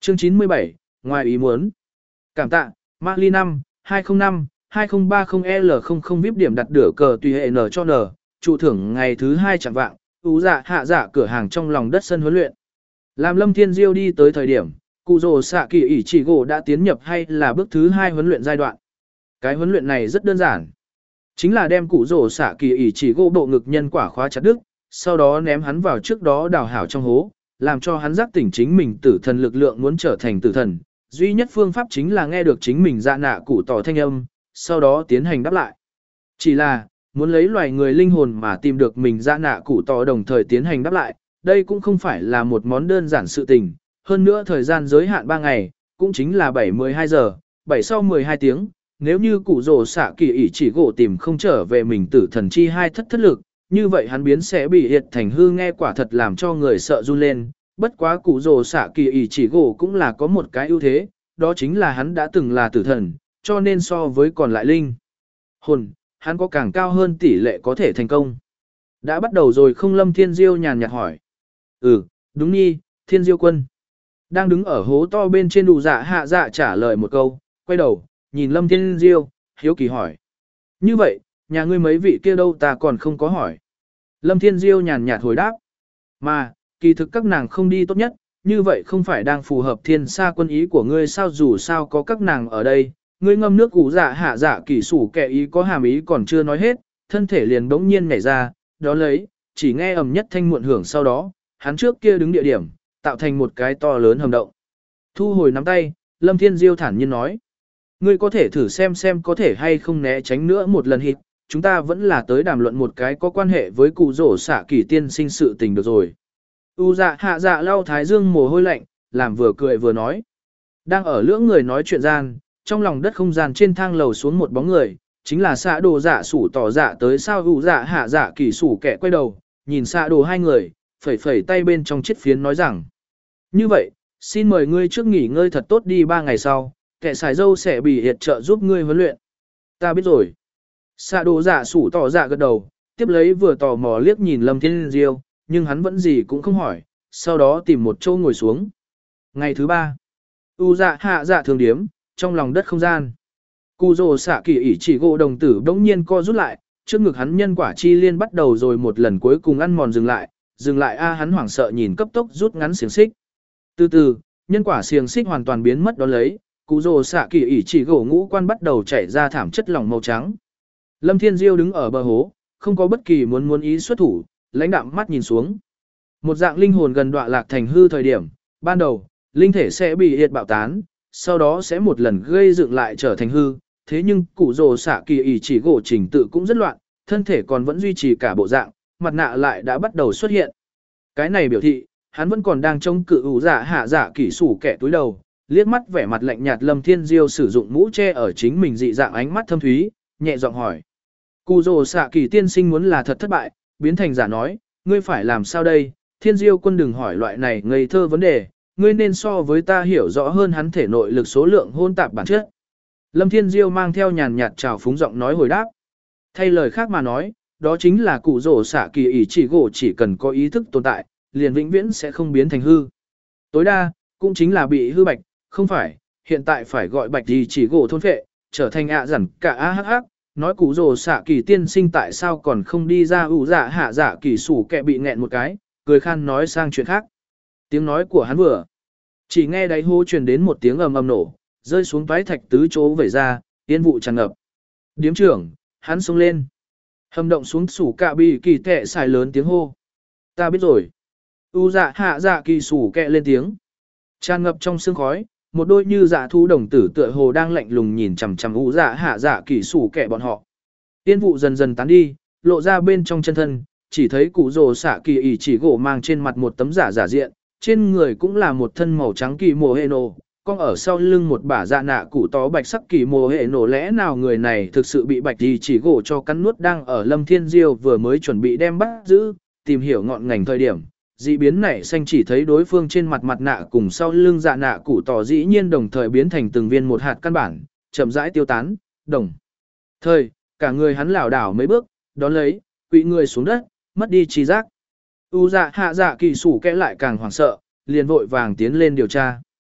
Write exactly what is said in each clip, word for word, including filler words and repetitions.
Chương chín mươi bảy, ngoài ý muốn. Cảm tạ, Mali năm, hai không năm, hai không ba không L không không vê i pê điểm đặt đửa cờ tùy hệ N cho N, trụ thưởng ngày thứ hai chẳng vạng, ú dạ hạ dạ cửa hàng trong lòng đất sân huấn luyện. Làm Lâm Thiên Diêu đi tới thời điểm, cụ rồ xạ kỳ ỷ chỉ gỗ đã tiến nhập hay là bước thứ hai huấn luyện giai đoạn. Cái huấn luyện này rất đơn giản. Chính là đem cụ rồ xạ kỳ ỷ chỉ gỗ bộ ngực nhân quả khóa chặt đứt, sau đó ném hắn vào trước đó đào hảo trong hố, làm cho hắn giác tỉnh chính mình tử thần lực lượng muốn trở thành tử thần. Duy nhất phương pháp chính là nghe được chính mình dạ nạ cụ tỏ thanh âm, sau đó tiến hành đáp lại. Chỉ là, muốn lấy loài người linh hồn mà tìm được mình dạ nạ cụ tỏ đồng thời tiến hành đáp lại, đây cũng không phải là một món đơn giản sự tình. Hơn nữa thời gian giới hạn ba ngày, cũng chính là bảy mười hai giờ, bảy sau mười hai tiếng. Nếu như cụ rồ xạ kỳ ỷ chỉ gỗ tìm không trở về mình tử thần chi hai thất thất lực, như vậy hắn biến sẽ bị hiệt thành hư, nghe quả thật làm cho người sợ run lên. Bất quá cụ rồ xạ kỳ ỷ chỉ gỗ cũng là có một cái ưu thế, đó chính là hắn đã từng là tử thần, cho nên so với còn lại linh hồn, hắn có càng cao hơn tỷ lệ có thể thành công. Đã bắt đầu rồi không? Lâm Thiên Diêu nhàn nhạt hỏi. Ừ, đúng nhi, Thiên Diêu quân. Đang đứng ở hố to bên trên đủ dạ hạ dạ trả lời một câu, quay đầu, nhìn Lâm Thiên Diêu, hiếu kỳ hỏi. Như vậy, nhà ngươi mấy vị kia đâu ta còn không có hỏi. Lâm Thiên Diêu nhàn nhạt hồi đáp. Mà, kỳ thực các nàng không đi tốt nhất, như vậy không phải đang phù hợp thiên sa quân ý của ngươi sao? Dù sao có các nàng ở đây, ngươi ngâm nước củ dạ hạ dạ kỳ sủ kẻ ý có hàm ý còn chưa nói hết, thân thể liền bỗng nhiên nhảy ra, đó lấy, chỉ nghe ầm nhất thanh muộn hưởng, sau đó, hắn trước kia đứng địa điểm, tạo thành một cái to lớn hầm động. Thu hồi nắm tay, Lâm Thiên Diêu thản nhiên nói. Ngươi có thể thử xem xem có thể hay không né tránh nữa một lần hít, chúng ta vẫn là tới đàm luận một cái có quan hệ với cụ rổ xạ kỳ tiên sinh sự tình được rồi. U dạ hạ dạ lau thái dương mồ hôi lạnh, làm vừa cười vừa nói. Đang ở lưỡng người nói chuyện gian, trong lòng đất không gian trên thang lầu xuống một bóng người, chính là xạ đồ dạ sủ tỏ dạ tới sao. U dạ hạ dạ kỳ sủ kẻ quay đầu, nhìn xạ đồ hai người, phẩy phẩy tay bên trong chiếc phiến nói rằng. Như vậy, xin mời ngươi trước nghỉ ngơi thật tốt đi, ba ngày sau, kẻ xài dâu sẽ bị hiệt trợ giúp ngươi huấn luyện. Ta biết rồi. Xạ đồ dạ sủ tỏ dạ gật đầu, tiếp lấy vừa tò mò liếc nhìn Lâm Thiên Diêu, nhưng hắn vẫn gì cũng không hỏi, sau đó tìm một chỗ ngồi xuống. Ngày thứ ba, U dạ hạ dạ thường điếm, trong lòng đất không gian. Cụ rồ xạ kỳ ỷ chỉ gỗ đồng tử bỗng nhiên co rút lại, trước ngực hắn nhân quả chi liên bắt đầu rồi một lần cuối cùng ăn mòn. Dừng lại, dừng lại a hắn hoảng sợ nhìn cấp tốc rút ngắn xiềng xích. Từ từ, nhân quả xiềng xích hoàn toàn biến mất, đó lấy, cụ rồ xạ kỳ ỷ chỉ gỗ ngũ quan bắt đầu chảy ra thảm chất lỏng màu trắng. Lâm Thiên Diêu đứng ở bờ hố, không có bất kỳ muốn muốn ý xuất thủ, lãnh đạm mắt nhìn xuống. Một dạng linh hồn gần đọa lạc thành hư thời điểm, ban đầu, linh thể sẽ bị hiệt bạo tán, sau đó sẽ một lần gây dựng lại trở thành hư. Thế nhưng cụ rồ xạ kỳ ỷ chỉ gỗ trình tự cũng rất loạn, thân thể còn vẫn duy trì cả bộ dạng, mặt nạ lại đã bắt đầu xuất hiện. Cái này biểu thị, hắn vẫn còn đang trông cự ủ dạ hạ dạ kỳ sủ kẻ túi đầu, liếc mắt vẻ mặt lạnh nhạt. Lâm Thiên Diêu sử dụng mũ che ở chính mình dị dạng ánh mắt thâm thúy, nhẹ giọng hỏi. Cụ rồ xạ kỳ tiên sinh muốn là thật thất bại, biến thành giả nói, ngươi phải làm sao đây? Thiên Diêu quân đừng hỏi loại này ngây thơ vấn đề, ngươi nên so với ta hiểu rõ hơn hắn thể nội lực số lượng hôn tạp bản chất. Lâm Thiên Diêu mang theo nhàn nhạt trào phúng giọng nói hồi đáp. Thay lời khác mà nói, đó chính là cụ rổ xạ kỳ ỷ chỉ gỗ chỉ cần có ý thức tồn tại, liền vĩnh viễn sẽ không biến thành hư. Tối đa, cũng chính là bị hư bạch, không phải, hiện tại phải gọi bạch ỷ chỉ gỗ thôn phệ, trở thành ạ dằn cả a hắc hắc. Nói cụ rồ xạ kỳ tiên sinh tại sao còn không đi ra. ủ dạ hạ dạ kỳ sủ kẹ bị nghẹn một cái, cười khan nói sang chuyện khác. Tiếng nói của hắn vừa, chỉ nghe đáy hố truyền đến một tiếng ầm ầm nổ, rơi xuống toái thạch tứ chỗ vẩy ra, yên vụ tràn ngập. Điếm trưởng, hắn xông lên. Hầm động xuống sủ cạ bị kỳ tệ xài lớn tiếng hô. Ta biết rồi. U dạ hạ dạ kỳ sủ kẹ lên tiếng. Tràn ngập trong sương khói, một đôi như dạ thú đồng tử tựa hồ đang lạnh lùng nhìn chằm chằm u dạ hạ dạ kỳ sủ kẹ bọn họ. Yên vụ dần dần tán đi, lộ ra bên trong chân thân, chỉ thấy cụ rồ xạ kỳ ỷ chỉ gỗ mang trên mặt một tấm giả giả diện, trên người cũng là một thân màu trắng kỳ mồ hệ nổ, con ở sau lưng một bả dạ nạ cụ tó bạch sắc kỳ mồ hệ nổ. Lẽ nào người này thực sự bị bạch ỷ chỉ gỗ cho cắn nuốt? Đang ở Lâm Thiên Diêu vừa mới chuẩn bị đem bắt giữ, tìm hiểu ngọn ngành thời điểm, dị biến này xanh chỉ thấy đối phương trên mặt mặt nạ cùng sau lưng dạ nạ cụ tỏ dĩ nhiên đồng thời biến thành từng viên một hạt căn bản, chậm rãi tiêu tán, đồng thời, cả người hắn lảo đảo mấy bước, đón lấy, quỵ người xuống đất, mất đi trí giác. U dạ hạ dạ kỳ sủ kẽ lại càng hoảng sợ, liền vội vàng tiến lên điều tra.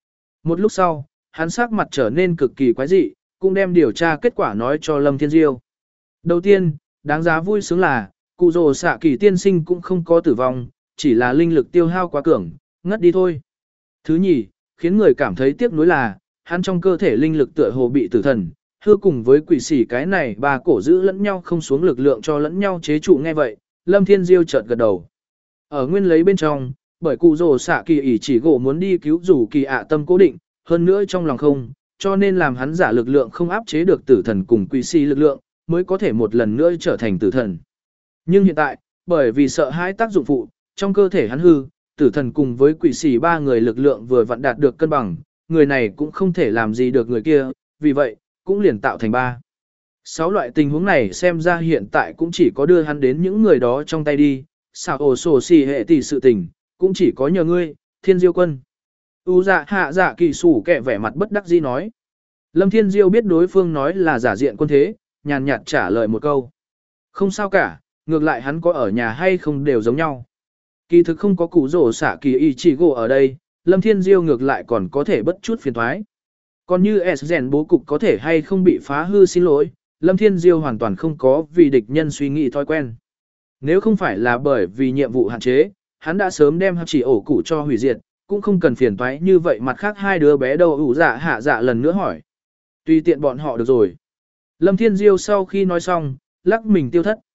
Một lúc sau, hắn sắc mặt trở nên cực kỳ quái dị, cũng đem điều tra kết quả nói cho Lâm Thiên Diêu. Đầu tiên, đáng giá vui sướng là, cụ rồ xạ kỳ tiên sinh cũng không có tử vong, chỉ là linh lực tiêu hao quá cường, ngất đi thôi. Thứ nhì, khiến người cảm thấy tiếc nuối là, hắn trong cơ thể linh lực tựa hồ bị tử thần, hư cùng với quỷ sỉ cái này ba cổ giữ lẫn nhau không xuống lực lượng cho lẫn nhau chế trụ nghe vậy, Lâm Thiên Diêu chợt gật đầu. Ở nguyên lấy bên trong, bởi cụ rồ xạ kỳ ỷ chỉ gỗ muốn đi cứu rủ kỳ ạ tâm cố định, hơn nữa trong lòng không, cho nên làm hắn giả lực lượng không áp chế được tử thần cùng quỷ sỉ lực lượng, mới có thể một lần nữa trở thành tử thần. Nhưng hiện tại, bởi vì sợ hãi tác dụng phụ, trong cơ thể hắn hư, tử thần cùng với quỷ sỉ ba người lực lượng vừa vặn đạt được cân bằng, người này cũng không thể làm gì được người kia, vì vậy, cũng liền tạo thành ba. Sáu loại tình huống này xem ra hiện tại cũng chỉ có đưa hắn đến những người đó trong tay đi, sao ổ sổ xì hệ tỷ sự tình, cũng chỉ có nhờ ngươi, Thiên Diêu quân. U dạ hạ dạ kỳ sủ kẹ vẻ mặt bất đắc dĩ nói. Lâm Thiên Diêu biết đối phương nói là giả diện quân thế, nhàn nhạt trả lời một câu. Không sao cả, ngược lại hắn có ở nhà hay không đều giống nhau. Kỳ thực không có cụ rổ xạ kỳ y chỉ gỗ ở đây, Lâm Thiên Diêu ngược lại còn có thể bất chút phiền thoái. Còn như S rèn bố cục có thể hay không bị phá hư xin lỗi, Lâm Thiên Diêu hoàn toàn không có vì địch nhân suy nghĩ thói quen. Nếu không phải là bởi vì nhiệm vụ hạn chế, hắn đã sớm đem chỉ ổ cụ cho hủy diệt, cũng không cần phiền toái như vậy mặt khác hai đứa bé đâu ủ dạ hạ dạ lần nữa hỏi. Tùy tiện bọn họ được rồi. Lâm Thiên Diêu sau khi nói xong, lắc mình tiêu thất.